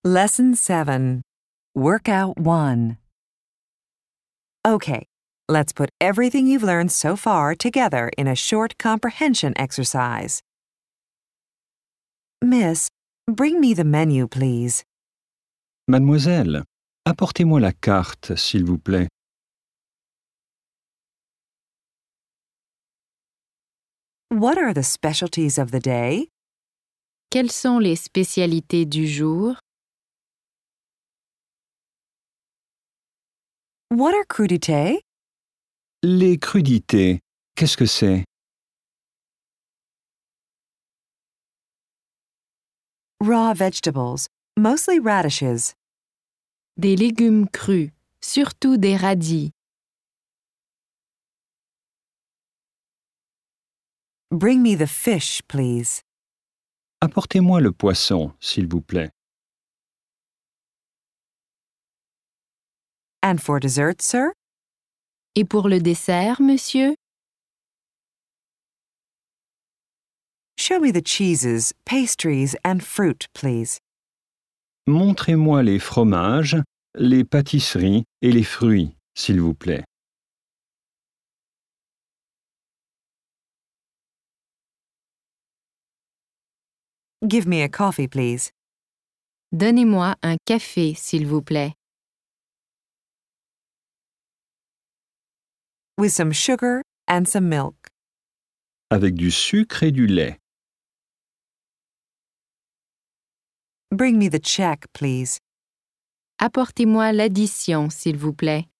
Lesson 7. Workout 1. Okay, let's put everything you've learned so far together in a short comprehension exercise. Miss, bring me the menu, please. Mademoiselle, apportez-moi la carte, s'il vous plaît. What are the specialties of the day? Quelles sont les spécialités du jour? What are crudités? Les crudités, qu'est-ce que c'est? Raw vegetables, mostly radishes. Des légumes crus, surtout des radis. Bring me the fish, please. Apportez-moi le poisson, s'il vous plaît. And for dessert, sir? Et pour le dessert, monsieur? Show me the cheeses, pastries, and fruit, please. Montrez-moi les fromages, les pâtisseries et les fruits, s'il vous plaît. Give me a coffee, please. Donnez-moi un café, s'il vous plaît. With some sugar and some milk. Avec du sucre et du lait. Bring me the check, please. Apportez-moi l'addition, s'il vous plaît.